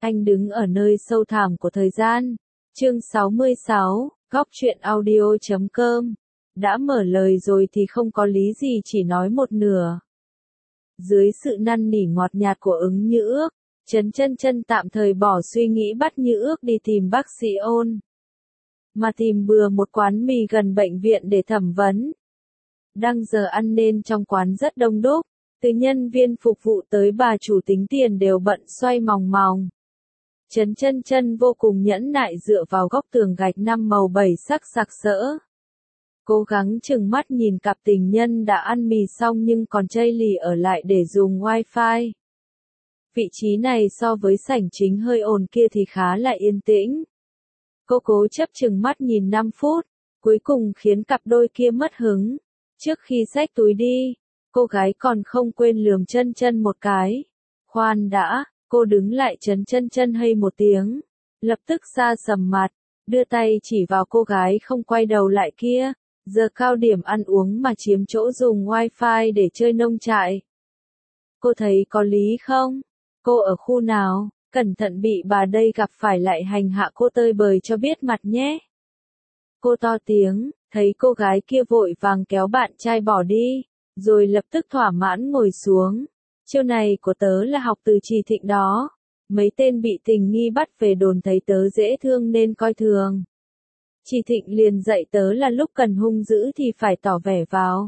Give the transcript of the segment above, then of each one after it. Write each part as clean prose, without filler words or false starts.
Anh đứng ở nơi sâu thẳm của thời gian. Chương 66, Góc truyện audio.com. Đã mở lời rồi thì không có lý gì chỉ nói một nửa. Dưới sự năn nỉ ngọt nhạt của Ứng Như Ước, Trấn Chân Chân tạm thời bỏ suy nghĩ bắt Như Ước đi tìm bác sĩ Ôn. Mà tìm bừa một quán mì gần bệnh viện để thẩm vấn. Đang giờ ăn nên trong quán rất đông đúc, từ nhân viên phục vụ tới bà chủ tính tiền đều bận xoay mòng mòng. Trấn Chân Chân vô cùng nhẫn nại dựa vào góc tường gạch 5 màu 7 sắc sặc sỡ. Cố gắng chừng mắt nhìn cặp tình nhân đã ăn mì xong nhưng còn chây lì ở lại để dùng wifi. Vị trí này so với sảnh chính hơi ồn kia thì khá là yên tĩnh. Cô cố chấp chừng mắt nhìn 5 phút, cuối cùng khiến cặp đôi kia mất hứng. Trước khi xách túi đi, cô gái còn không quên lườm Chân Chân một cái. Khoan đã, cô đứng lại. Trấn Chân Chân hay một tiếng, lập tức xa sầm mặt, đưa tay chỉ vào cô gái không quay đầu lại kia. Giờ cao điểm ăn uống mà chiếm chỗ dùng wifi để chơi nông trại. Cô thấy có lý không? Cô ở khu nào? Cẩn thận bị bà đây gặp phải lại hành hạ cô tơi bời cho biết mặt nhé. Cô to tiếng, thấy cô gái kia vội vàng kéo bạn trai bỏ đi, rồi lập tức thỏa mãn ngồi xuống. Chiêu này của tớ là học từ Trì Thịnh đó. Mấy tên bị tình nghi bắt về đồn thấy tớ dễ thương nên coi thường. Trì Thịnh liền dạy tớ là lúc cần hung dữ thì phải tỏ vẻ vào.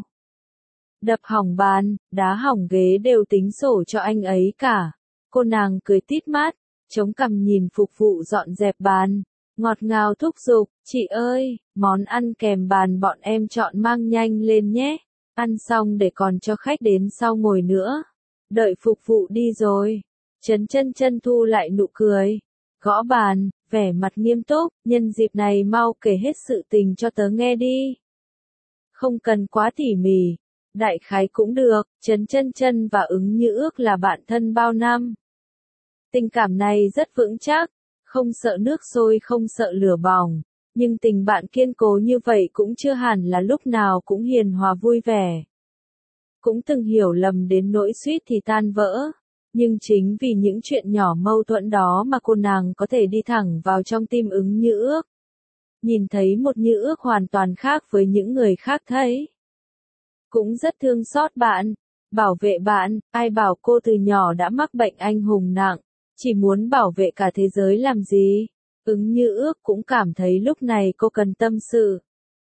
Đập hỏng bàn, đá hỏng ghế đều tính sổ cho anh ấy cả. Cô nàng cười tít mắt, chống cằm nhìn phục vụ dọn dẹp bàn, ngọt ngào thúc giục, chị ơi, món ăn kèm bàn bọn em chọn mang nhanh lên nhé, ăn xong để còn cho khách đến sau ngồi nữa. Đợi phục vụ đi rồi, Trấn Chân Chân thu lại nụ cười, gõ bàn, vẻ mặt nghiêm túc, nhân dịp này mau kể hết sự tình cho tớ nghe đi. Không cần quá tỉ mỉ, đại khái cũng được. Trấn Chân Chân và Ứng Như Ước là bạn thân bao năm. Tình cảm này rất vững chắc, không sợ nước sôi không sợ lửa bỏng, nhưng tình bạn kiên cố như vậy cũng chưa hẳn là lúc nào cũng hiền hòa vui vẻ. Cũng từng hiểu lầm đến nỗi suýt thì tan vỡ, nhưng chính vì những chuyện nhỏ mâu thuẫn đó mà cô nàng có thể đi thẳng vào trong tim Ứng Như Ước. Nhìn thấy một Như Ước hoàn toàn khác với những người khác thấy. Cũng rất thương xót bạn, bảo vệ bạn, ai bảo cô từ nhỏ đã mắc bệnh anh hùng nặng, chỉ muốn bảo vệ cả thế giới làm gì. Ứng Như Ước cũng cảm thấy lúc này cô cần tâm sự.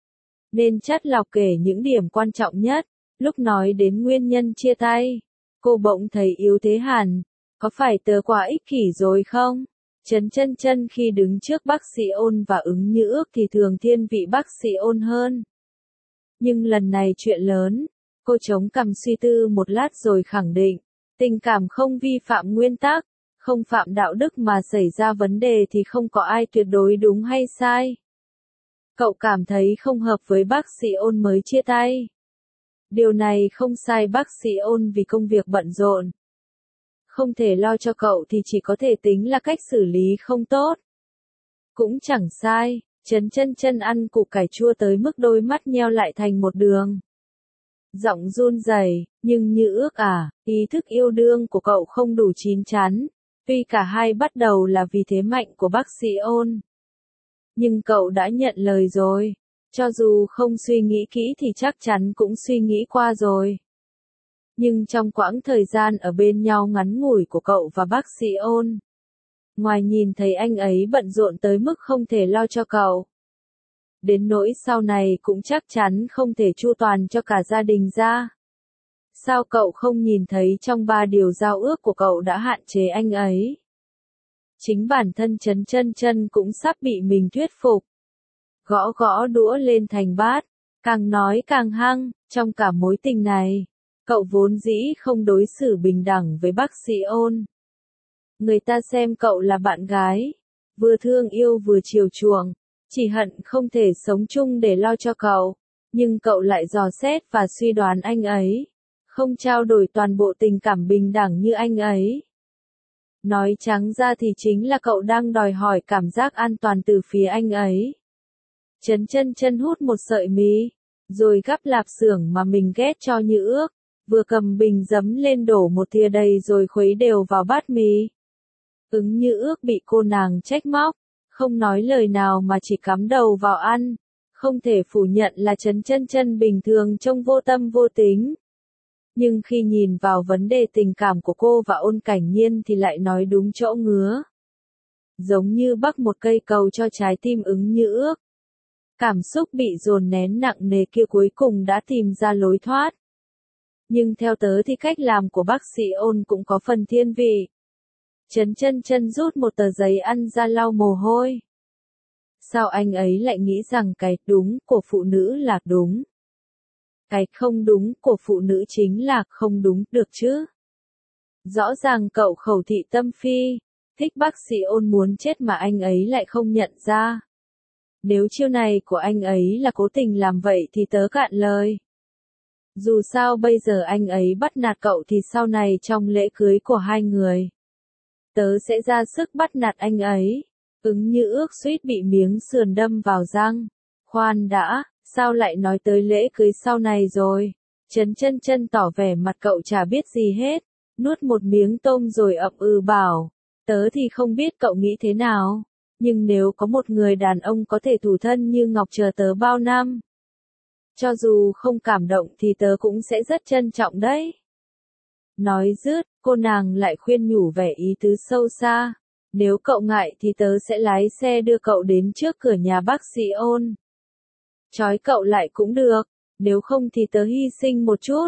Nên chắt lọc kể những điểm quan trọng nhất. Lúc nói đến nguyên nhân chia tay, cô bỗng thấy yếu thế hẳn. Có phải tớ quá ích kỷ rồi không? Trấn Chân Chân khi đứng trước bác sĩ Ôn và Ứng Như Ước thì thường thiên vị bác sĩ Ôn hơn. Nhưng lần này chuyện lớn, cô chống cằm suy tư một lát rồi khẳng định, tình cảm không vi phạm nguyên tắc, không phạm đạo đức mà xảy ra vấn đề thì không có ai tuyệt đối đúng hay sai. Cậu cảm thấy không hợp với bác sĩ Ôn mới chia tay. Điều này không sai, bác sĩ Ôn vì công việc bận rộn, không thể lo cho cậu thì chỉ có thể tính là cách xử lý không tốt. Cũng chẳng sai. Trấn Chân Chân ăn củ cải chua tới mức đôi mắt nheo lại thành một đường. Giọng run rẩy, nhưng Như Ước à, ý thức yêu đương của cậu không đủ chín chắn. Tuy cả hai bắt đầu là vì thế mạnh của bác sĩ Ôn. Nhưng cậu đã nhận lời rồi. Cho dù không suy nghĩ kỹ thì chắc chắn cũng suy nghĩ qua rồi. Nhưng trong quãng thời gian ở bên nhau ngắn ngủi của cậu và bác sĩ Ôn, ngoài nhìn thấy anh ấy bận rộn tới mức không thể lo cho cậu, đến nỗi sau này cũng chắc chắn không thể chu toàn cho cả gia đình ra. Sao cậu không nhìn thấy trong 3 điều giao ước của cậu đã hạn chế anh ấy? Chính bản thân Trấn Chân Chân cũng sắp bị mình thuyết phục. Gõ gõ đũa lên thành bát, càng nói càng hăng. Trong cả mối tình này, cậu vốn dĩ không đối xử bình đẳng với bác sĩ Ôn. Người ta xem cậu là bạn gái, vừa thương yêu vừa chiều chuộng, chỉ hận không thể sống chung để lo cho cậu, nhưng cậu lại dò xét và suy đoán anh ấy, không trao đổi toàn bộ tình cảm bình đẳng như anh ấy. Nói trắng ra thì chính là cậu đang đòi hỏi cảm giác an toàn từ phía anh ấy. Trấn Chân Chân hút một sợi mì, rồi gắp lạp xưởng mà mình ghét cho Như Ước, vừa cầm bình giấm lên đổ một thìa đầy rồi khuấy đều vào bát mì. Ứng Như Ước bị cô nàng trách móc, không nói lời nào mà chỉ cắm đầu vào ăn. Không thể phủ nhận là Trấn Chân Chân bình thường trông vô tâm vô tính. Nhưng khi nhìn vào vấn đề tình cảm của cô và Ôn Cảnh Nhiên thì lại nói đúng chỗ ngứa. Giống như bắc một cây cầu cho trái tim Ứng Như Ước. Cảm xúc bị dồn nén nặng nề kia cuối cùng đã tìm ra lối thoát. Nhưng theo tớ thì cách làm của bác sĩ Ôn cũng có phần thiên vị. Trấn Chân Chân rút một tờ giấy ăn ra lau mồ hôi. Sao anh ấy lại nghĩ rằng cái đúng của phụ nữ là đúng? Cái không đúng của phụ nữ chính là không đúng được chứ? Rõ ràng cậu khẩu thị tâm phi, thích bác sĩ Ôn muốn chết mà anh ấy lại không nhận ra. Nếu chiêu này của anh ấy là cố tình làm vậy thì tớ cạn lời. Dù sao bây giờ anh ấy bắt nạt cậu thì sau này trong lễ cưới của hai người, tớ sẽ ra sức bắt nạt anh ấy. Ứng Như Ước suýt bị miếng sườn đâm vào răng. Khoan đã, sao lại nói tới lễ cưới sau này rồi? Trấn Chân Chân tỏ vẻ mặt cậu chả biết gì hết, nuốt một miếng tôm rồi ậm ừ bảo, tớ thì không biết cậu nghĩ thế nào, nhưng nếu có một người đàn ông có thể thủ thân như ngọc chờ tớ bao năm, cho dù không cảm động thì tớ cũng sẽ rất trân trọng đấy. Nói dứt, cô nàng lại khuyên nhủ vẻ ý tứ sâu xa. Nếu cậu ngại thì tớ sẽ lái xe đưa cậu đến trước cửa nhà bác sĩ Ôn. Trói cậu lại cũng được, nếu không thì tớ hy sinh một chút,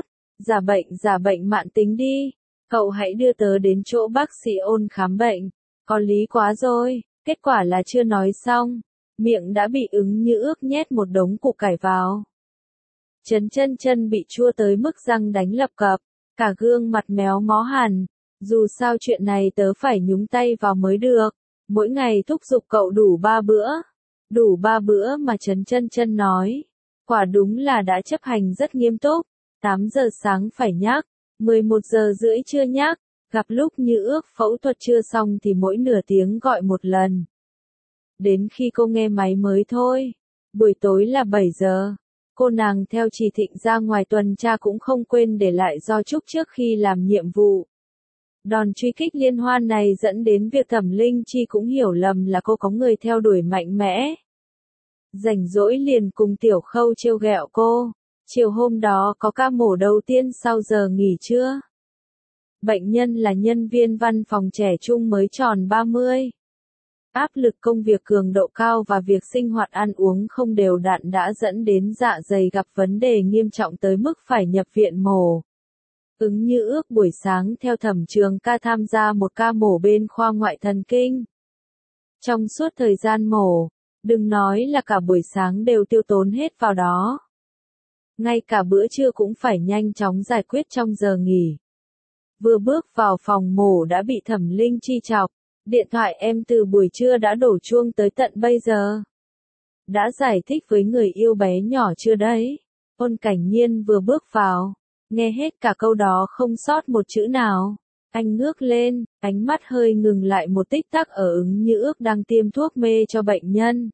giả bệnh mạn tính đi. Cậu hãy đưa tớ đến chỗ bác sĩ Ôn khám bệnh. Có lý quá rồi, kết quả là chưa nói xong, miệng đã bị Ứng Như Ước nhét một đống củ cải vào. Trấn Chân Chân bị chua tới mức răng đánh lập cập, cả gương mặt méo mó hẳn. Dù sao chuyện này tớ phải nhúng tay vào mới được, mỗi ngày thúc giục cậu đủ 3 bữa. Đủ 3 bữa mà Trấn Chân Chân nói. Quả đúng là đã chấp hành rất nghiêm túc, 8 giờ sáng phải nhắc, 11 giờ rưỡi trưa nhắc, gặp lúc Như Ước phẫu thuật chưa xong thì mỗi nửa tiếng gọi một lần. Đến khi cô nghe máy mới thôi, buổi tối là 7 giờ. Cô nàng theo chỉ Thịnh ra ngoài tuần tra cũng không quên để lại do chúc trước khi làm nhiệm vụ. Đòn truy kích liên hoan này dẫn đến việc Thẩm Linh Chi cũng hiểu lầm là cô có người theo đuổi mạnh mẽ. Rảnh rỗi liền cùng Tiểu Khâu trêu ghẹo cô. Chiều hôm đó có ca mổ đầu tiên sau giờ nghỉ trưa. Bệnh nhân là nhân viên văn phòng trẻ trung mới tròn 30. Áp lực công việc cường độ cao và việc sinh hoạt ăn uống không đều đặn đã dẫn đến dạ dày gặp vấn đề nghiêm trọng tới mức phải nhập viện mổ. Ứng Như Ước buổi sáng theo Thẩm Trường Ca tham gia một ca mổ bên khoa ngoại thần kinh. Trong suốt thời gian mổ, đừng nói là cả buổi sáng đều tiêu tốn hết vào đó. Ngay cả bữa trưa cũng phải nhanh chóng giải quyết trong giờ nghỉ. Vừa bước vào phòng mổ đã bị Thẩm Linh Chi chọc. Điện thoại em từ buổi trưa đã đổ chuông tới tận bây giờ. Đã giải thích với người yêu bé nhỏ chưa đấy? Ôn Cảnh Nhiên vừa bước vào, nghe hết cả câu đó không sót một chữ nào. Anh ngước lên, ánh mắt hơi ngừng lại một tích tắc ở Ứng Như Ước đang tiêm thuốc mê cho bệnh nhân.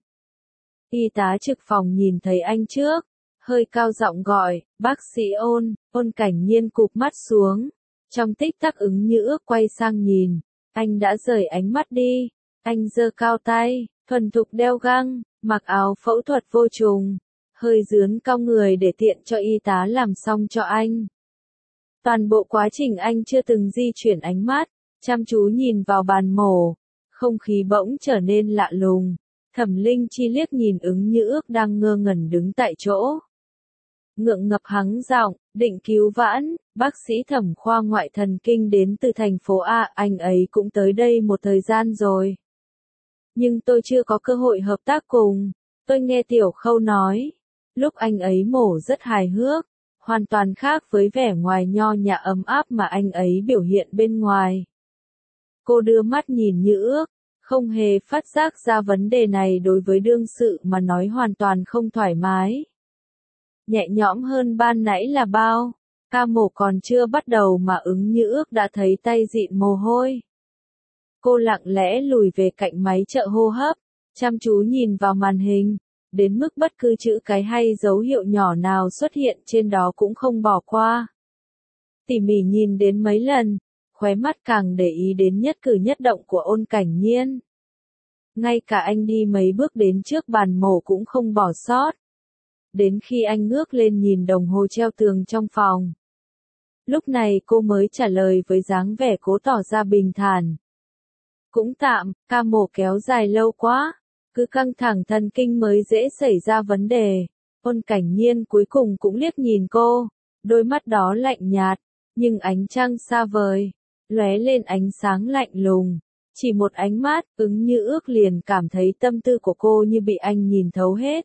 Y tá trực phòng nhìn thấy anh trước, hơi cao giọng gọi, bác sĩ Ôn. Ôn Cảnh Nhiên cụp mắt xuống. Trong tích tắc Ứng Như Ước quay sang nhìn. Anh đã rời ánh mắt đi. Anh giơ cao tay, thuần thục đeo găng, mặc áo phẫu thuật vô trùng, hơi rướn cong người để tiện cho y tá làm xong cho anh. Toàn bộ quá trình anh chưa từng di chuyển ánh mắt, chăm chú nhìn vào bàn mổ. Không khí bỗng trở nên lạ lùng. Thẩm Linh Chi liếc nhìn Ứng Như Ước đang ngơ ngẩn đứng tại chỗ. Ngượng ngập hắng giọng, định cứu vãn, bác sĩ Thẩm khoa ngoại thần kinh đến từ thành phố A, anh ấy cũng tới đây một thời gian rồi. Nhưng tôi chưa có cơ hội hợp tác cùng, tôi nghe Tiểu Khâu nói. Lúc anh ấy mổ rất hài hước, hoàn toàn khác với vẻ ngoài nho nhã ấm áp mà anh ấy biểu hiện bên ngoài. Cô đưa mắt nhìn Như Ước, không hề phát giác ra vấn đề này đối với đương sự mà nói hoàn toàn không thoải mái. Nhẹ nhõm hơn ban nãy là bao, ca mổ còn chưa bắt đầu mà Ứng Như Ước đã thấy tay dịn mồ hôi. Cô lặng lẽ lùi về cạnh máy trợ hô hấp, chăm chú nhìn vào màn hình, đến mức bất cứ chữ cái hay dấu hiệu nhỏ nào xuất hiện trên đó cũng không bỏ qua. Tỉ mỉ nhìn đến mấy lần, khóe mắt càng để ý đến nhất cử nhất động của Ôn Cảnh Nhiên. Ngay cả anh đi mấy bước đến trước bàn mổ cũng không bỏ sót. Đến khi anh ngước lên nhìn đồng hồ treo tường trong phòng. Lúc này cô mới trả lời với dáng vẻ cố tỏ ra bình thản. Cũng tạm, ca mổ kéo dài lâu quá, cứ căng thẳng thần kinh mới dễ xảy ra vấn đề. Ôn Cảnh Nhiên cuối cùng cũng liếc nhìn cô, đôi mắt đó lạnh nhạt, nhưng ánh trăng xa vời, lóe lên ánh sáng lạnh lùng. Chỉ một ánh mắt, Ứng Như Ước liền cảm thấy tâm tư của cô như bị anh nhìn thấu hết.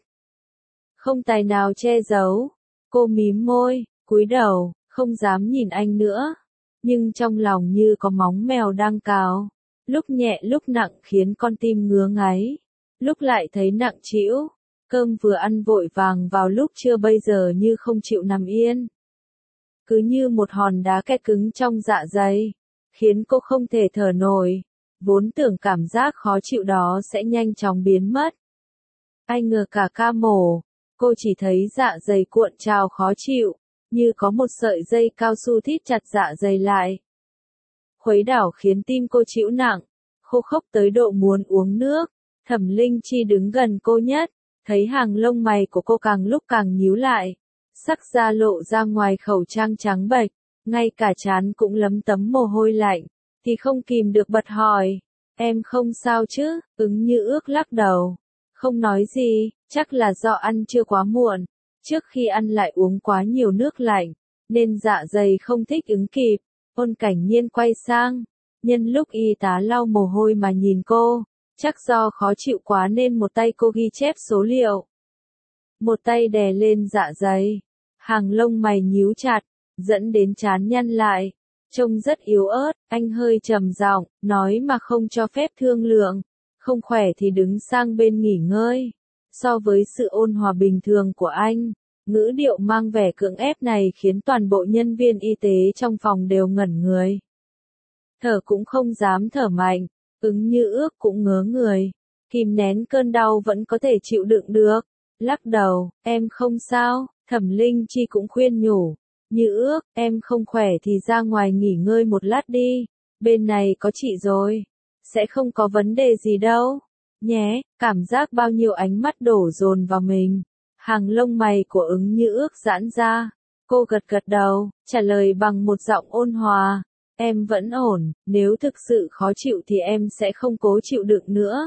Không tài nào che giấu, cô mím môi, cúi đầu, không dám nhìn anh nữa. Nhưng trong lòng như có móng mèo đang cào, lúc nhẹ lúc nặng khiến con tim ngứa ngáy, lúc lại thấy nặng trĩu. Cơm vừa ăn vội vàng vào lúc trưa bây giờ như không chịu nằm yên. Cứ như một hòn đá kẹt cứng trong dạ dày, khiến cô không thể thở nổi. Vốn tưởng cảm giác khó chịu đó sẽ nhanh chóng biến mất. Ai ngờ cả ca mổ, cô chỉ thấy dạ dày cuộn trào khó chịu, như có một sợi dây cao su thít chặt dạ dày lại. Khuấy đảo khiến tim cô chịu nặng, khô khốc tới độ muốn uống nước. Thẩm Linh Chi đứng gần cô nhất, thấy hàng lông mày của cô càng lúc càng nhíu lại, sắc da lộ ra ngoài khẩu trang trắng bệch, ngay cả trán cũng lấm tấm mồ hôi lạnh, thì không kìm được bật hỏi, em không sao chứ? Ứng Như Ước lắc đầu, không nói gì, chắc là do ăn trưa quá muộn, trước khi ăn lại uống quá nhiều nước lạnh, nên dạ dày không thích ứng kịp. Ôn Cảnh Nhiên quay sang, nhân lúc y tá lau mồ hôi mà nhìn cô, chắc do khó chịu quá nên một tay cô ghi chép số liệu, một tay đè lên dạ dày, hàng lông mày nhíu chặt, dẫn đến trán nhăn lại, trông rất yếu ớt. Anh hơi trầm giọng, nói mà không cho phép thương lượng, không khỏe thì đứng sang bên nghỉ ngơi. So với sự ôn hòa bình thường của anh, ngữ điệu mang vẻ cưỡng ép này khiến toàn bộ nhân viên y tế trong phòng đều ngẩn người. Thở cũng không dám thở mạnh, Ứng Như Ước cũng ngớ người, kìm nén cơn đau vẫn có thể chịu đựng được. Lắc đầu, em không sao. Thẩm Linh Chi cũng khuyên nhủ, Như Ước, em không khỏe thì ra ngoài nghỉ ngơi một lát đi, bên này có chị rồi, sẽ không có vấn đề gì đâu, nhé. Cảm giác bao nhiêu ánh mắt đổ dồn vào mình, hàng lông mày của Ứng Như Ước giãn ra, cô gật gật đầu, trả lời bằng một giọng ôn hòa, em vẫn ổn, nếu thực sự khó chịu thì em sẽ không cố chịu đựng nữa.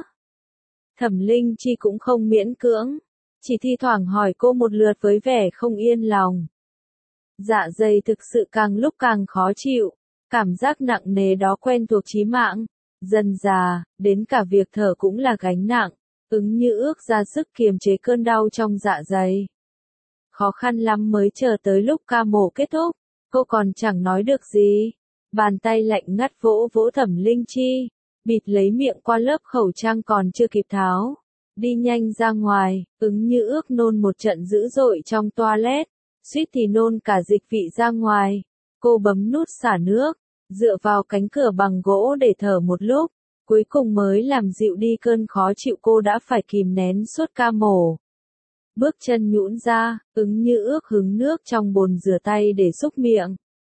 Thẩm Linh Chi cũng không miễn cưỡng, chỉ thi thoảng hỏi cô một lượt với vẻ không yên lòng. Dạ dày thực sự càng lúc càng khó chịu, cảm giác nặng nề đó quen thuộc chí mạng, dần dà, đến cả việc thở cũng là gánh nặng. Ứng Như Ước ra sức kiềm chế cơn đau trong dạ dày. Khó khăn lắm mới chờ tới lúc ca mổ kết thúc, cô còn chẳng nói được gì. Bàn tay lạnh ngắt vỗ vỗ Thẩm Linh Chi, bịt lấy miệng qua lớp khẩu trang còn chưa kịp tháo. Đi nhanh ra ngoài, Ứng Như Ước nôn một trận dữ dội trong toilet, suýt thì nôn cả dịch vị ra ngoài. Cô bấm nút xả nước, dựa vào cánh cửa bằng gỗ để thở một lúc, cuối cùng mới làm dịu đi cơn khó chịu cô đã phải kìm nén suốt ca mổ. Bước chân nhũn ra, Ứng Như Ước hứng nước trong bồn rửa tay để xúc miệng,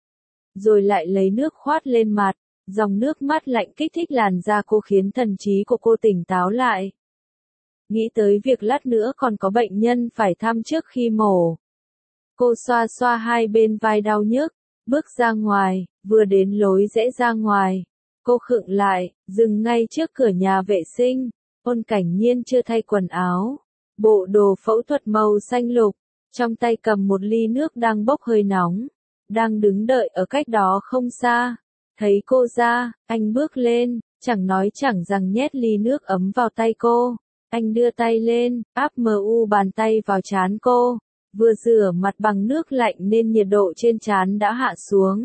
rồi lại lấy nước khoát lên mặt, dòng nước mắt lạnh kích thích làn da cô khiến thần trí của cô tỉnh táo lại. Nghĩ tới việc lát nữa còn có bệnh nhân phải thăm trước khi mổ. Cô xoa xoa hai bên vai đau nhức, bước ra ngoài, vừa đến lối rẽ ra ngoài. Cô khựng lại, dừng ngay trước cửa nhà vệ sinh. Ôn Cảnh Nhiên chưa thay quần áo, bộ đồ phẫu thuật màu xanh lục, trong tay cầm một ly nước đang bốc hơi nóng, đang đứng đợi ở cách đó không xa. Thấy cô ra, anh bước lên, chẳng nói chẳng rằng nhét ly nước ấm vào tay cô. Anh đưa tay lên, áp bàn tay vào trán cô, vừa rửa mặt bằng nước lạnh nên nhiệt độ trên trán đã hạ xuống.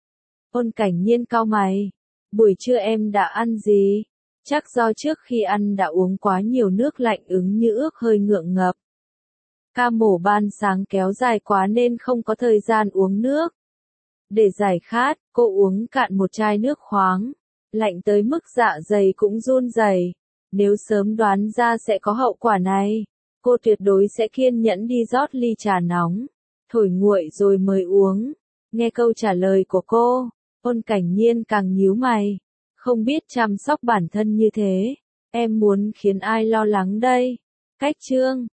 Ôn Cảnh Nhiên cau mày, buổi trưa em đã ăn gì? Chắc do trước khi ăn đã uống quá nhiều nước lạnh. Ứng Như Ước hơi ngượng ngập. Ca mổ ban sáng kéo dài quá nên không có thời gian uống nước. Để giải khát, cô uống cạn một chai nước khoáng, lạnh tới mức dạ dày cũng run rẩy. Nếu sớm đoán ra sẽ có hậu quả này, cô tuyệt đối sẽ kiên nhẫn đi rót ly trà nóng, thổi nguội rồi mới uống. Nghe câu trả lời của cô, Ôn Cảnh Nhiên càng nhíu mày. Không biết chăm sóc bản thân như thế. Em muốn khiến ai lo lắng đây? Cách Trương.